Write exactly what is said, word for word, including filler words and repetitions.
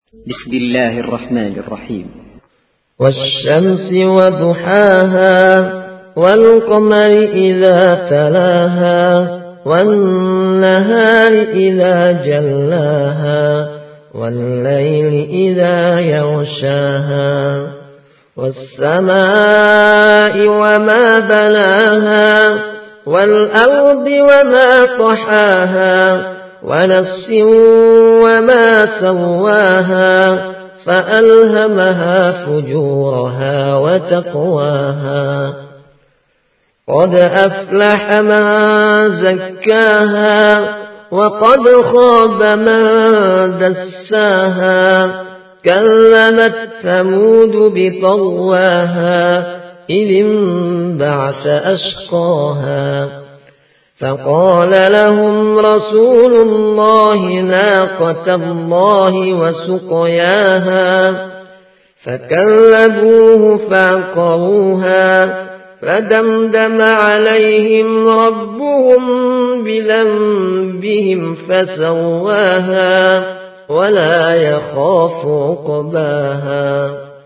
بسم الله الرحمن الرحيم. والشمس وضحاها والقمر إذا تلاها والنهار إذا جلاها والليل إذا يغشاها والسماء وما بناها والأرض وما طحاها ونفس وما سواها فألهمها فجورها وتقواها قد أفلح من زكاها وقد خاب من دساها كذبت ثمود بطغواها إذ انبعث أشقاها فقال لهم رسول الله ناقة الله وسقياها فكذبوه فعقروها فدمدم عليهم ربهم بذنبهم فسواها ولا يخاف عقباها.